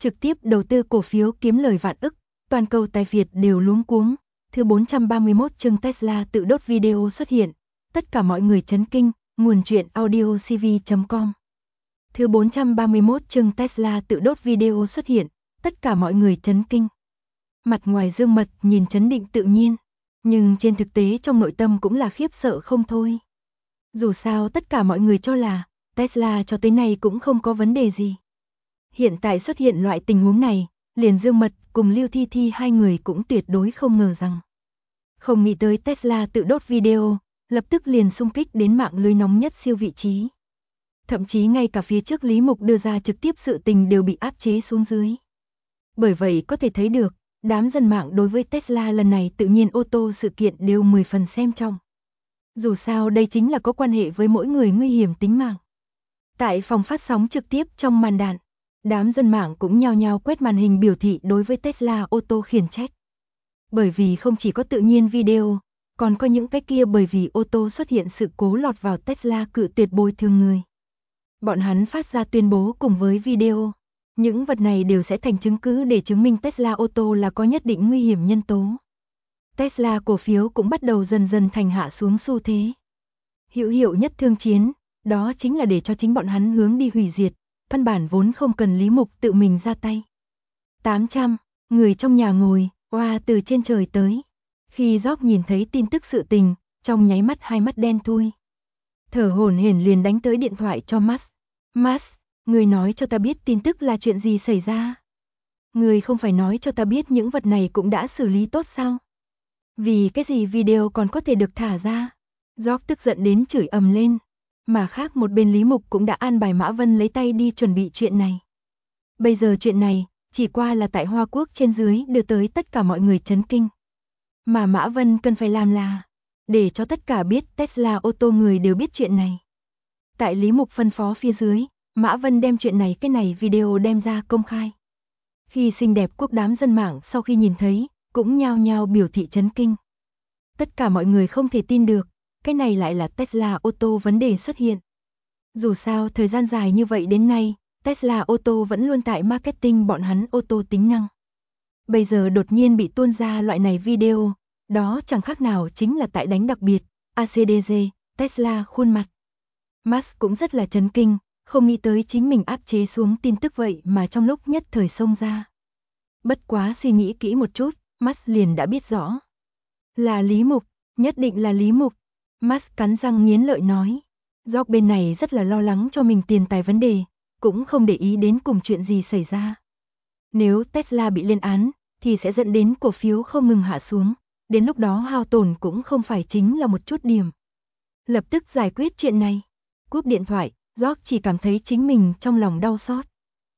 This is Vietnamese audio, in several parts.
trực tiếp đầu tư cổ phiếu kiếm lời vạn ức, toàn cầu tài Việt đều luống cuống. Thứ 431 chương Tesla tự đốt video xuất hiện, tất cả mọi người chấn kinh, nguồn truyện audiocv.com. Thứ 431 chương Tesla tự đốt video xuất hiện, tất cả mọi người chấn kinh. Mặt ngoài Dương Mật nhìn trấn định tự nhiên, nhưng trên thực tế trong nội tâm cũng là khiếp sợ không thôi. Dù sao tất cả mọi người cho là Tesla cho tới nay cũng không có vấn đề gì. Hiện tại xuất hiện loại tình huống này, liền Dương Mật cùng Lưu Thi Thi hai người cũng tuyệt đối không ngờ rằng. Không nghĩ tới Tesla tự đốt video, lập tức liền xung kích đến mạng lưới nóng nhất siêu vị trí. Thậm chí ngay cả phía trước Lý Mục đưa ra trực tiếp sự tình đều bị áp chế xuống dưới. Bởi vậy có thể thấy được, đám dân mạng đối với Tesla lần này tự nhiên ô tô sự kiện đều 10 phần xem trọng. Dù sao đây chính là có quan hệ với mỗi người nguy hiểm tính mạng. Tại phòng phát sóng trực tiếp trong màn đạn, đám dân mạng cũng nhao nhao quét màn hình biểu thị đối với Tesla ô tô khiển trách. Bởi vì không chỉ có tự nhiên video, còn có những cái kia bởi vì ô tô xuất hiện sự cố lọt vào Tesla cự tuyệt bồi thường người. Bọn hắn phát ra tuyên bố cùng với video. Những vật này đều sẽ thành chứng cứ để chứng minh Tesla ô tô là có nhất định nguy hiểm nhân tố. Tesla cổ phiếu cũng bắt đầu dần dần thành hạ xuống xu thế. Hữu hiệu nhất thương chiến, đó chính là để cho chính bọn hắn hướng đi hủy diệt, căn bản vốn không cần Lý Mục tự mình ra tay. 800, người trong nhà ngồi, oa từ trên trời tới. Khi Job nhìn thấy tin tức sự tình, trong nháy mắt hai mắt đen thui. Thở hổn hển liền đánh tới điện thoại cho Musk. Musk, người nói cho ta biết tin tức là chuyện gì xảy ra. Người không phải nói cho ta biết những vật này cũng đã xử lý tốt sao? Vì cái gì video còn có thể được thả ra? Job tức giận đến chửi ầm lên. Mà khác một bên Lý Mục cũng đã an bài Mã Vân lấy tay đi chuẩn bị chuyện này. Bây giờ chuyện này, chỉ qua là tại Hoa Quốc trên dưới đưa tới tất cả mọi người chấn kinh. Mà Mã Vân cần phải làm là, để cho tất cả biết Tesla ô tô người đều biết chuyện này. Tại Lý Mục phân phó phía dưới, Mã Vân đem chuyện này cái này video đem ra công khai. Khi xinh đẹp quốc đám dân mạng sau khi nhìn thấy, cũng nhao nhao biểu thị chấn kinh. Tất cả mọi người không thể tin được, cái này lại là Tesla ô tô vấn đề xuất hiện. Dù sao thời gian dài như vậy đến nay, Tesla ô tô vẫn luôn tại marketing bọn hắn ô tô tính năng. Bây giờ đột nhiên bị tuôn ra loại này video, đó chẳng khác nào chính là tại đánh đặc biệt, ACDG, Tesla khuôn mặt. Musk cũng rất là chấn kinh, không nghĩ tới chính mình áp chế xuống tin tức vậy mà trong lúc nhất thời xông ra. Bất quá suy nghĩ kỹ một chút, Musk liền đã biết rõ. Là Lý Mục, nhất định là Lý Mục. Musk cắn răng nghiến lợi nói. Job bên này rất là lo lắng cho mình tiền tài vấn đề, cũng không để ý đến cùng chuyện gì xảy ra. Nếu Tesla bị lên án, thì sẽ dẫn đến cổ phiếu không ngừng hạ xuống, đến lúc đó hao tổn cũng không phải chính là một chút điểm. Lập tức giải quyết chuyện này. Cúp điện thoại, Job chỉ cảm thấy chính mình trong lòng đau xót.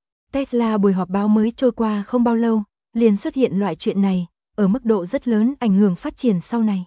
Tesla buổi họp báo mới trôi qua không bao lâu, liền xuất hiện loại chuyện này, ở mức độ rất lớn ảnh hưởng phát triển sau này.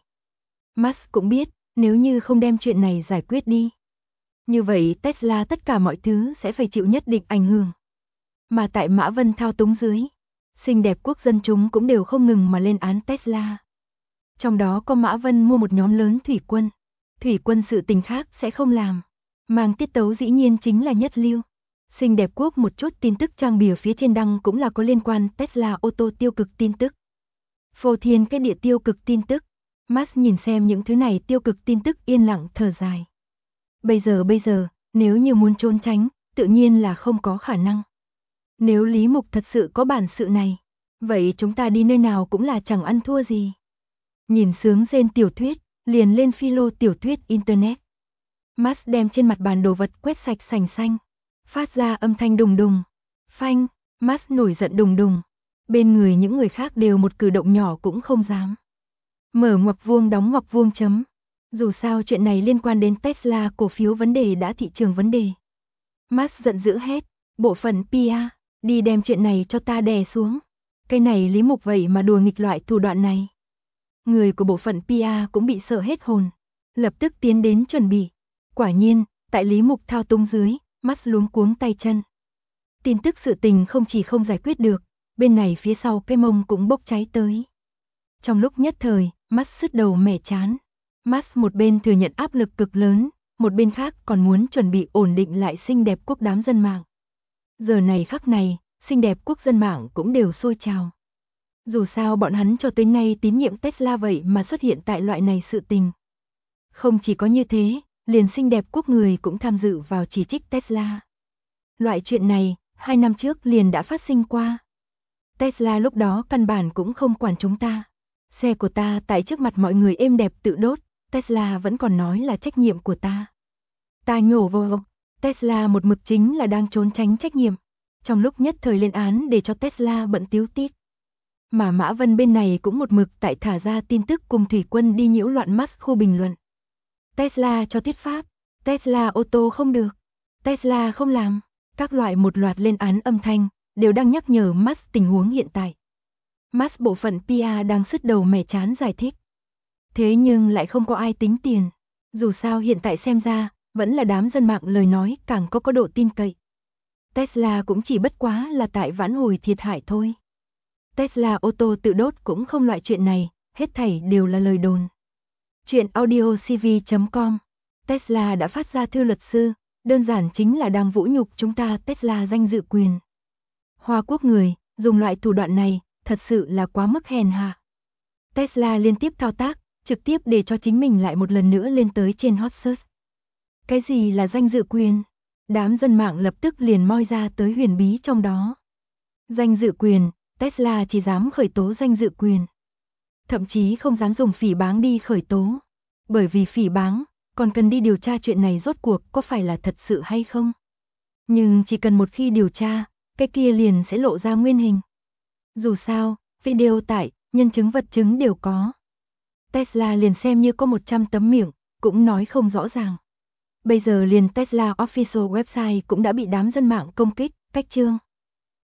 Musk cũng biết, nếu như không đem chuyện này giải quyết đi, như vậy Tesla tất cả mọi thứ sẽ phải chịu nhất định ảnh hưởng. Mà tại Mã Vân thao túng dưới, xinh đẹp quốc dân chúng cũng đều không ngừng mà lên án Tesla. Trong đó có Mã Vân mua một nhóm lớn thủy quân. Thủy quân sự tình khác sẽ không làm. Mang tiết tấu dĩ nhiên chính là nhất lưu. Xinh đẹp quốc một chút tin tức trang bìa phía trên đăng cũng là có liên quan Tesla ô tô tiêu cực tin tức. Phô thiên cái địa tiêu cực tin tức. Musk nhìn xem những thứ này tiêu cực tin tức yên lặng thở dài. Bây giờ, nếu như muốn trốn tránh, tự nhiên là không có khả năng. Nếu Lý Mục thật sự có bản sự này, vậy chúng ta đi nơi nào cũng là chẳng ăn thua gì. Nhìn sướng rên tiểu thuyết, liền lên philo tiểu thuyết Internet. Musk đem trên mặt bàn đồ vật quét sạch sành xanh, phát ra âm thanh đùng đùng. Phanh, Musk nổi giận đùng đùng. Bên người những người khác đều một cử động nhỏ cũng không dám. Mở ngoặc vuông đóng ngoặc vuông chấm. Dù sao chuyện này liên quan đến Tesla cổ phiếu vấn đề đã thị trường vấn đề. Musk giận dữ hét, bộ phận PR, đi đem chuyện này cho ta đè xuống. Cái này Lý Mục vậy mà đùa nghịch loại thủ đoạn này. Người của bộ phận PR cũng bị sợ hết hồn, lập tức tiến đến chuẩn bị. Quả nhiên, tại Lý Mục thao túng dưới, Musk luống cuống tay chân. Tin tức sự tình không chỉ không giải quyết được, bên này phía sau cái mông cũng bốc cháy tới. Trong lúc nhất thời, Musk sứt đầu mẻ chán. Musk một bên thừa nhận áp lực cực lớn, một bên khác còn muốn chuẩn bị ổn định lại xinh đẹp quốc đám dân mạng. Giờ này khắc này, xinh đẹp quốc dân mạng cũng đều sôi trào. Dù sao bọn hắn cho tới nay tín nhiệm Tesla vậy mà xuất hiện tại loại này sự tình. Không chỉ có như thế, liền xinh đẹp quốc người cũng tham dự vào chỉ trích Tesla. Loại chuyện này, 2 năm trước liền đã phát sinh qua. Tesla lúc đó căn bản cũng không quản chúng ta. Xe của ta tại trước mặt mọi người êm đẹp tự đốt, Tesla vẫn còn nói là trách nhiệm của ta. Ta nhổ vô, Tesla một mực chính là đang trốn tránh trách nhiệm. Trong lúc nhất thời lên án để cho Tesla bận tíu tít. Mà Mã Vân bên này cũng một mực tại thả ra tin tức cùng Thủy Quân đi nhiễu loạn Musk khu bình luận. Tesla cho thuyết pháp, Tesla ô tô không được, Tesla không làm, các loại một loạt lên án âm thanh, đều đang nhắc nhở Musk tình huống hiện tại. Musk bộ phận PR đang sứt đầu mẻ chán giải thích. Thế nhưng lại không có ai tính tiền. Dù sao hiện tại xem ra, vẫn là đám dân mạng lời nói càng có độ tin cậy. Tesla cũng chỉ bất quá là tại vãn hồi thiệt hại thôi. Tesla ô tô tự đốt cũng không loại chuyện này, hết thảy đều là lời đồn. Chuyện audiocv.com. Tesla đã phát ra thư luật sư, đơn giản chính là đang vũ nhục chúng ta Tesla danh dự quyền. Hoa Quốc người, dùng loại thủ đoạn này, thật sự là quá mức hèn hạ. Tesla liên tiếp thao tác, trực tiếp để cho chính mình lại một lần nữa lên tới trên hot search. Cái gì là danh dự quyền? Đám dân mạng lập tức liền moi ra tới huyền bí trong đó. Danh dự quyền, Tesla chỉ dám khởi tố danh dự quyền. Thậm chí không dám dùng phỉ báng đi khởi tố. Bởi vì phỉ báng, còn cần đi điều tra chuyện này rốt cuộc có phải là thật sự hay không. Nhưng chỉ cần một khi điều tra, cái kia liền sẽ lộ ra nguyên hình. Dù sao, video tải, nhân chứng vật chứng đều có. Tesla liền xem như có 100 tấm miệng, cũng nói không rõ ràng. Bây giờ liền Tesla Official Website cũng đã bị đám dân mạng công kích, cách chương.